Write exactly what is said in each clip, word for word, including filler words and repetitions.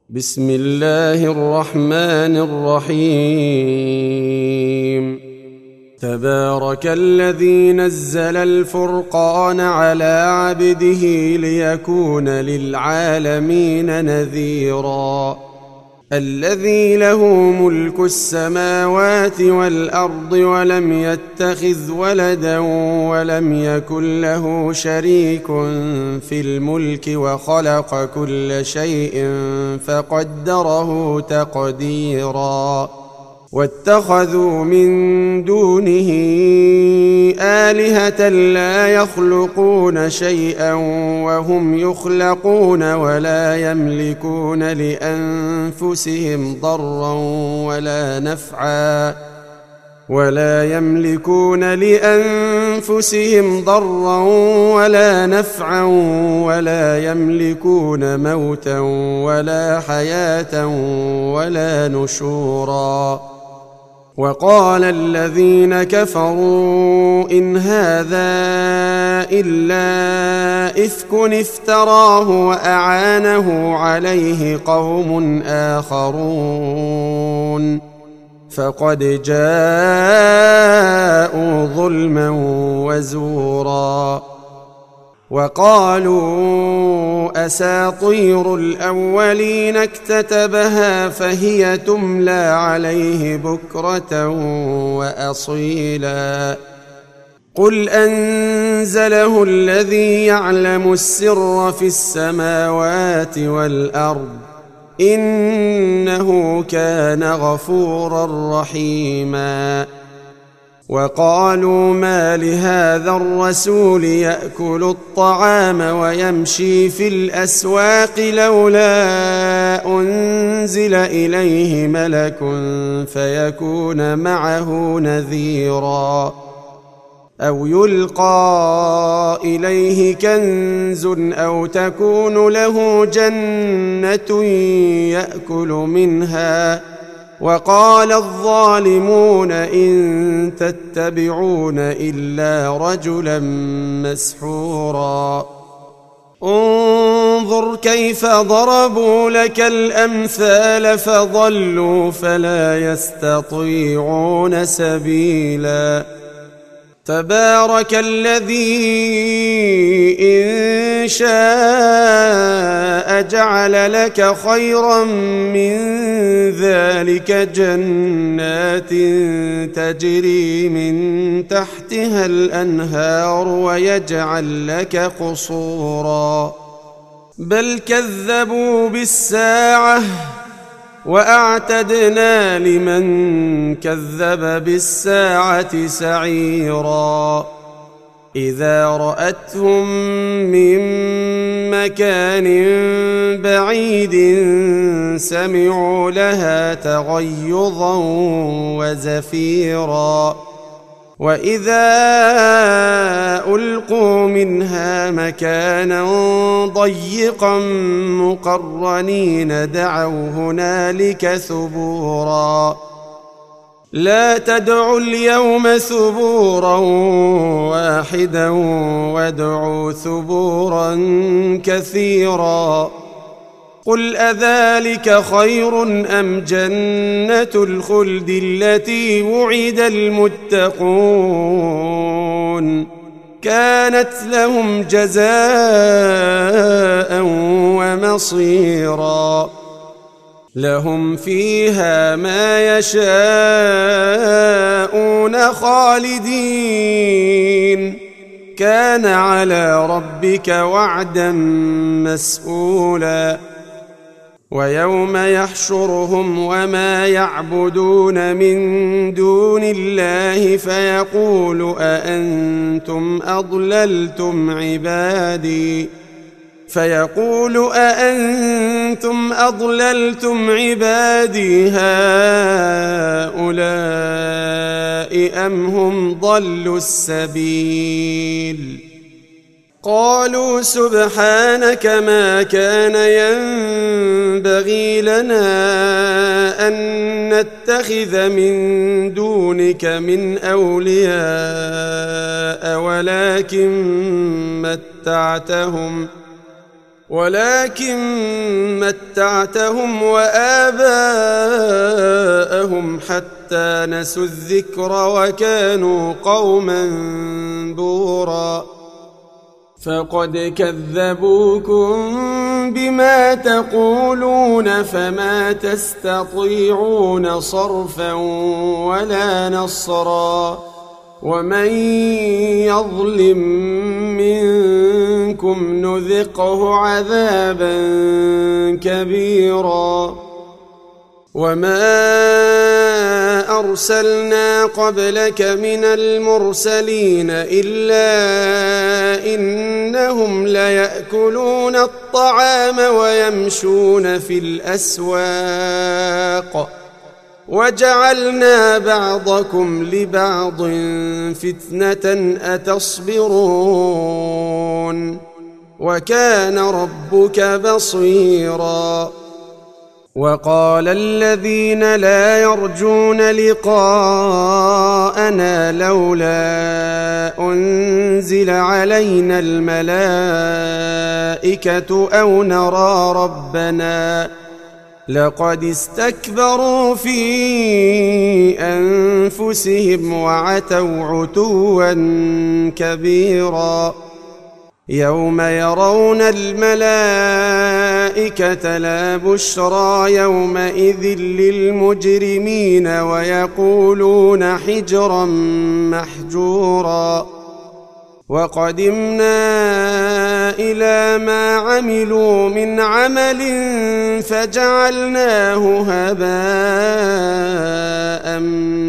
بسم الله الرحمن الرحيم تبارك الذي نزل الفرقان على عبده ليكون للعالمين نذيرا الذي له ملك السماوات والأرض ولم يتخذ ولدا ولم يكن له شريك في الملك وخلق كل شيء فقدره تقديرا واتخذوا من دونه آلهة لا يخلقون شيئا وهم يخلقون ولا يملكون لأنفسهم ضرا ولا نفعا ولا يملكون لأنفسهم ضرا ولا نفعا ولا يملكون موتا ولا حياة ولا نشورا وقال الذين كفروا إن هذا إلا إفك افتراه وأعانه عليه قوم آخرون فقد جاءوا ظلما وزورا وقالوا أساطير الأولين اكتتبها فهي تملى عليه بكرة وأصيلا قل أنزله الذي يعلم السر في السماوات والأرض إنه كان غفورا رحيما وقالوا ما لهذا الرسول يأكل الطعام ويمشي في الأسواق لولا أنزل إليه ملك فيكون معه نذيرا أو يلقى إليه كنز أو تكون له جنة يأكل منها وقال الظالمون إن تتبعون إلا رجلا مسحورا انظر كيف ضربوا لك الأمثال فضلوا فلا يستطيعون سبيلا تبارك الذي إن شاء جعل لك خيرا من ذلك جنات تجري من تحتها الأنهار ويجعل لك قصورا بل كذبوا بالساعة وأعتدنا لمن كذب بالساعة سعيرا إذا رأتهم من مكان بعيد سمعوا لها تغيظا وزفيرا وإذا ألقوا منها مكانا ضيقا مقرنين دعوا هنالك ثبورا لا تدعوا اليوم ثبورا واحدا وادعوا ثبورا كثيرا قل أذلك خير أم جنة الخلد التي وعد المتقون كانت لهم جزاء ومصيرا لهم فيها ما يشاءون خالدين كان على ربك وعدا مسئولا ويوم يحشرهم وما يعبدون من دون الله فيقول أأنتم أضللتم عبادي فيقول أأنتم أضللتم عبادي هؤلاء أم هم ضلوا السبيل قالوا سبحانك ما كان ينبغي لنا أن نتخذ من دونك من أولياء ولكن متعتهم ولكن متعتهم وآباءهم حتى نسوا الذكر وكانوا قوما بورا فقد كذبوكم بما تقولون فما تستطيعون صرفا ولا نصرا ومن يظلم منكم نذقه عذابا كبيرا وما أرسلنا قبلك من المرسلين إلا إنهم ليأكلون الطعام ويمشون في الأسواق وجعلنا بعضكم لبعض فتنة أتصبرون وكان ربك بصيرا وقال الذين لا يرجون لقاءنا لولا أنزل علينا الملائكة أو نرى ربنا لقد استكبروا في أنفسهم وعتوا عتوا كبيرا يوم يرون الملائكة لا بشرى يومئذ للمجرمين ويقولون حجرا محجورا وقدمنا إلى ما عملوا من عمل فجعلناه هباء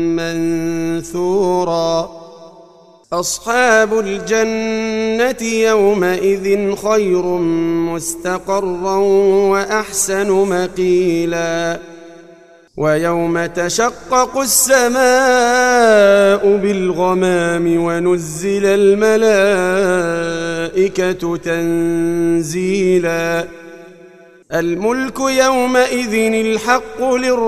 منثورا أصحاب الجنة يومئذ خير مستقرا وأحسن مقيلا ويوم تشقق السماء بالغمام ونزل الملائكة تنزيلا الملك يومئذ الحق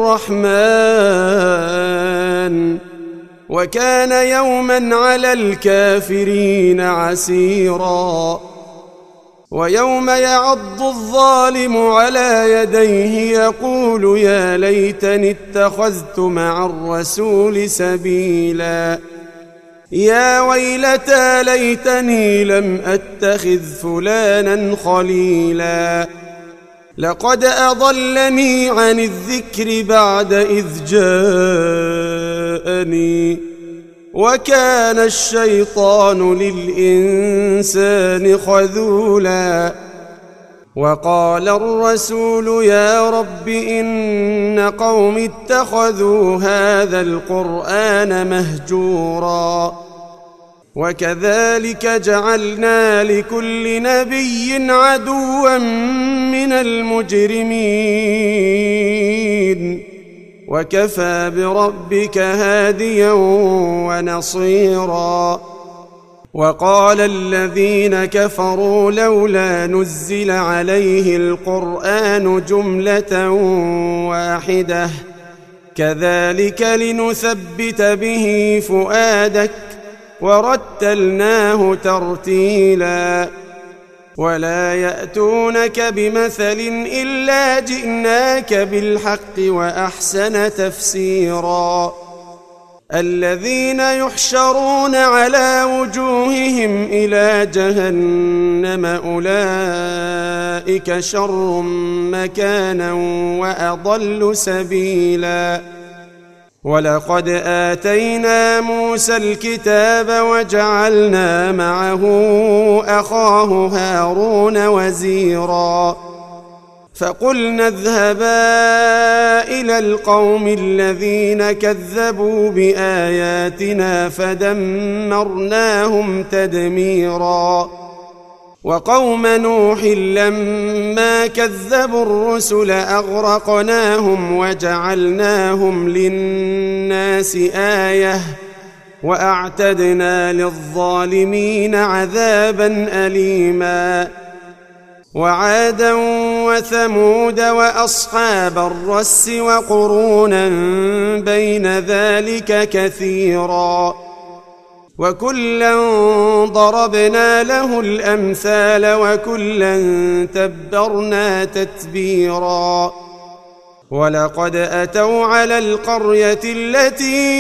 للرحمن وكان يوما على الكافرين عسيرا ويوم يعض الظالم على يديه يقول يا ليتني اتخذت مع الرسول سبيلا يا ويلتى ليتني لم أتخذ فلانا خليلا لقد أضلني عن الذكر بعد إذ جاءني وكان الشيطان للإنسان خذولا وقال الرسول يا رب إن قوم اتخذوا هذا القرآن مهجورا وكذلك جعلنا لكل نبي عدوا من المجرمين وكفى بربك هاديا ونصيرا وقال الذين كفروا لولا نزل عليه القرآن جملة واحدة كذلك لنثبت به فؤادك ورتلناه ترتيلا ولا يأتونك بمثل إلا جئناك بالحق وأحسن تفسيرا الذين يحشرون على وجوههم إلى جهنم أولئك شر مكانا وأضل سبيلا ولقد آتينا موسى الكتاب وجعلنا معه أخاه هارون وزيرا فقلنا اذهبا إلى القوم الذين كذبوا بآياتنا فدمرناهم تدميرا وقوم نوح لما كذبوا الرسل أغرقناهم وجعلناهم للناس آية وأعتدنا للظالمين عذابا أليما وعادا وثمود وأصحاب الرس وقرونا بين ذلك كثيرا وكلا ضربنا له الأمثال وكلا تبرنا تتبيرا ولقد أتوا على القرية التي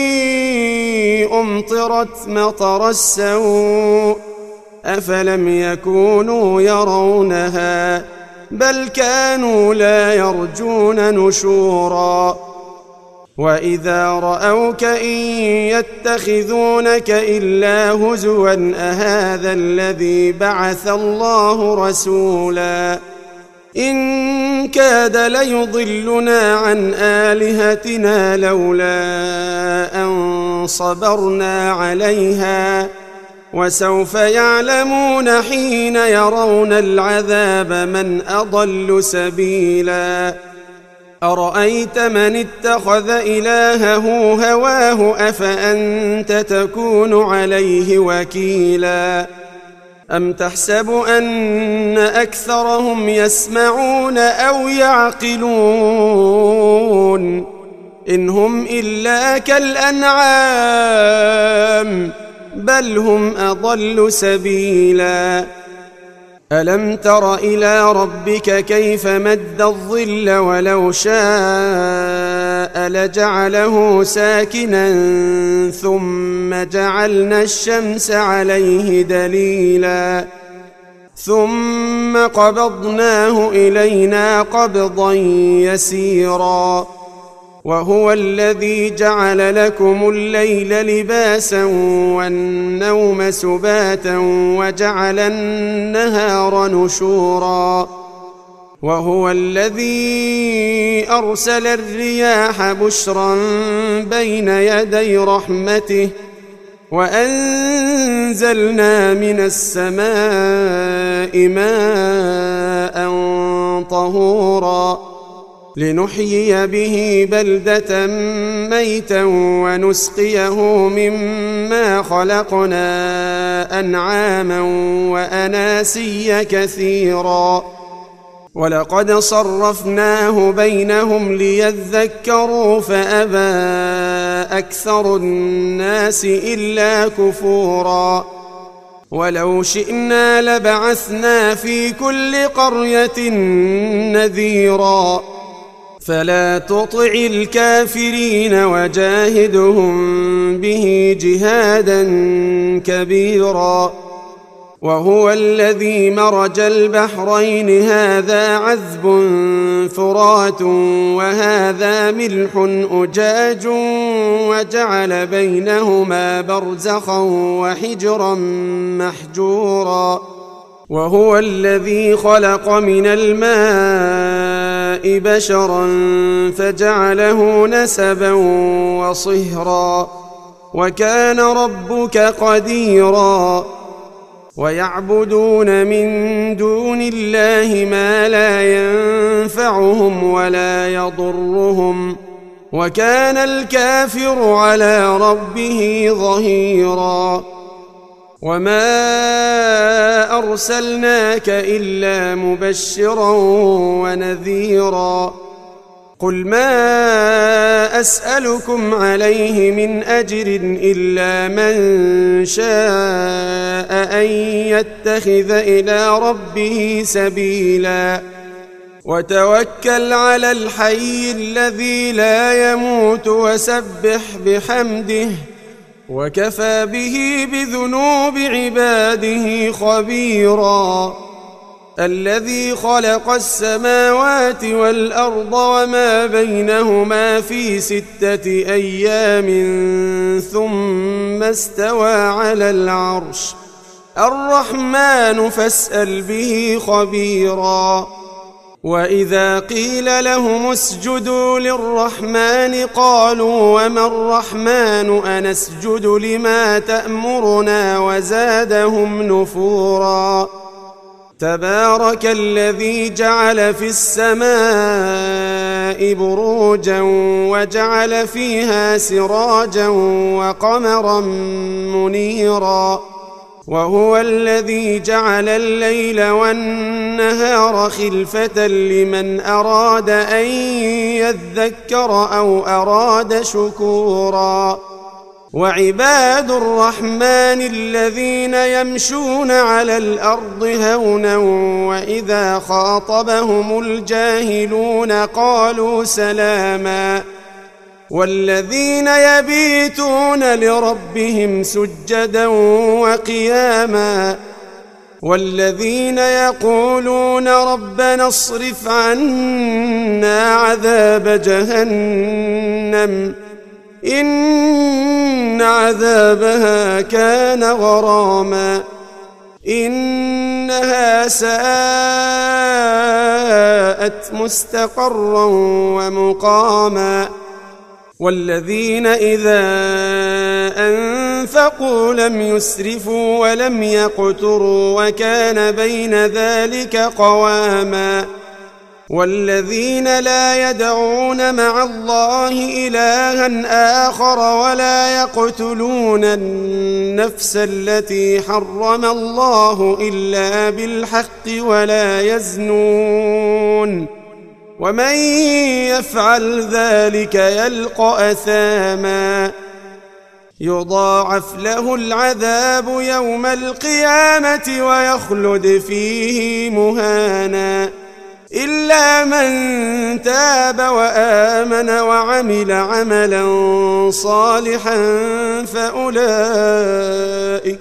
أمطرت مطر السوء أفلم يكونوا يرونها بل كانوا لا يرجون نشورا وإذا رأوك إن يتخذونك إلا هزوا أهذا الذي بعث الله رسولا إن كاد ليضلنا عن آلهتنا لولا أن صبرنا عليها وسوف يعلمون حين يرون العذاب من أضل سبيلا أرأيت من اتخذ إلهه هواه أفأنت تكون عليه وكيلا أم تحسب أن أكثرهم يسمعون أو يعقلون إن هم إلا كالأنعام بل هم أضل سبيلا ألم تر إلى ربك كيف مد الظل ولو شاء لجعله ساكنا ثم جعلنا الشمس عليه دليلا ثم قبضناه إلينا قبضا يسيرا وهو الذي جعل لكم الليل لباسا والنوم سباتا وجعل النهار نشورا وهو الذي أرسل الرياح بشرا بين يدي رحمته وأنزلنا من السماء ماء طهورا لنحيي به بلدة ميتا ونسقيه مما خلقنا أنعاما وأناسيا كثيرا ولقد صرفناه بينهم ليذكروا فأبى أكثر الناس إلا كفورا ولو شئنا لبعثنا في كل قرية نذيرا فلا تطع الكافرين وجاهدهم به جهادا كبيرا وهو الذي مرج البحرين هذا عذب فرات وهذا ملح أجاج وجعل بينهما برزخا وحجرا محجورا وهو الذي خلق من الماء بشرا فجعله نسبا وصهرا وكان ربك قديرا ويعبدون من دون الله ما لا ينفعهم ولا يضرهم وكان الكافر على ربه ظهيرا وما أرسلناك إلا مبشرا ونذيرا قل ما أسألكم عليه من أجر إلا من شاء أن يتخذ إلى ربه سبيلا وتوكل على الحي الذي لا يموت وسبح بحمده وكفى به بذنوب عباده خبيرا الذي خلق السماوات والأرض وما بينهما في ستة أيام ثم استوى على العرش الرحمن فاسأل به خبيرا وإذا قيل لهم اسجدوا للرحمن قالوا وما الرحمن أنسجد لما تأمرنا وزادهم نفورا تبارك الذي جعل في السماء بروجا وجعل فيها سراجا وقمرا منيرا وهو الذي جعل الليل والنهار خلفة لمن أراد أن يذكر أو أراد شكورا وعباد الرحمن الذين يمشون على الأرض هونا وإذا خاطبهم الجاهلون قالوا سلاما والذين يبيتون لربهم سجدا وقياما والذين يقولون ربنا اصرف عنا عذاب جهنم إن عذابها كان غراما إنها ساءت مستقرا ومقاما والذين إذا أنفقوا لم يسرفوا ولم يقتروا وكان بين ذلك قواما والذين لا يدعون مع الله إلها آخر ولا يقتلون النفس التي حرم الله إلا بالحق ولا يزنون ومن يفعل ذلك يلقى أثاما يضاعف له العذاب يوم القيامة ويخلد فيه مهانا إلا من تاب وآمن وعمل عملا صالحا فأولئك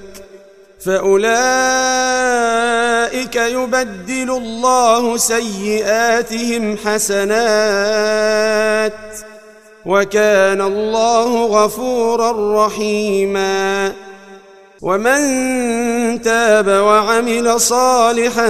فأولئك يبدل الله سيئاتهم حسنات وكان الله غفورا رحيما ومن تاب وعمل صالحا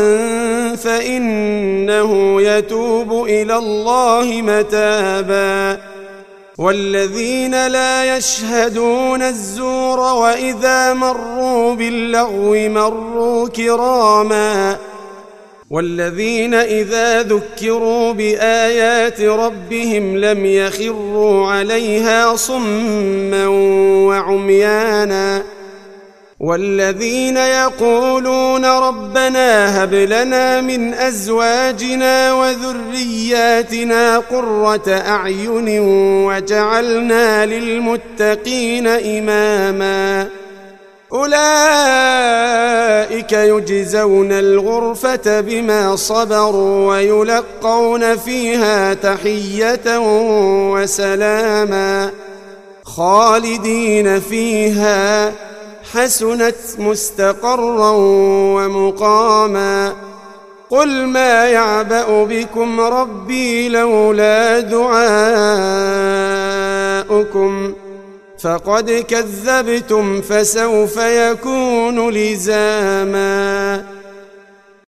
فإنه يتوب إلى الله متابا والذين لا يشهدون الزور وإذا مروا باللغو مروا كراما والذين إذا ذكروا بآيات ربهم لم يخروا عليها صما وعميانا والذين يقولون ربنا هب لنا من أزواجنا وذرياتنا قرة أعين وجعلنا للمتقين إماما أولئك يجزون الغرفة بما صبروا ويلقون فيها تحية وسلاما خالدين فيها حسنت مستقرا ومقاما قل ما يعبأ بكم ربي لولا دعاؤكم فقد كذبتم فسوف يكون لزاما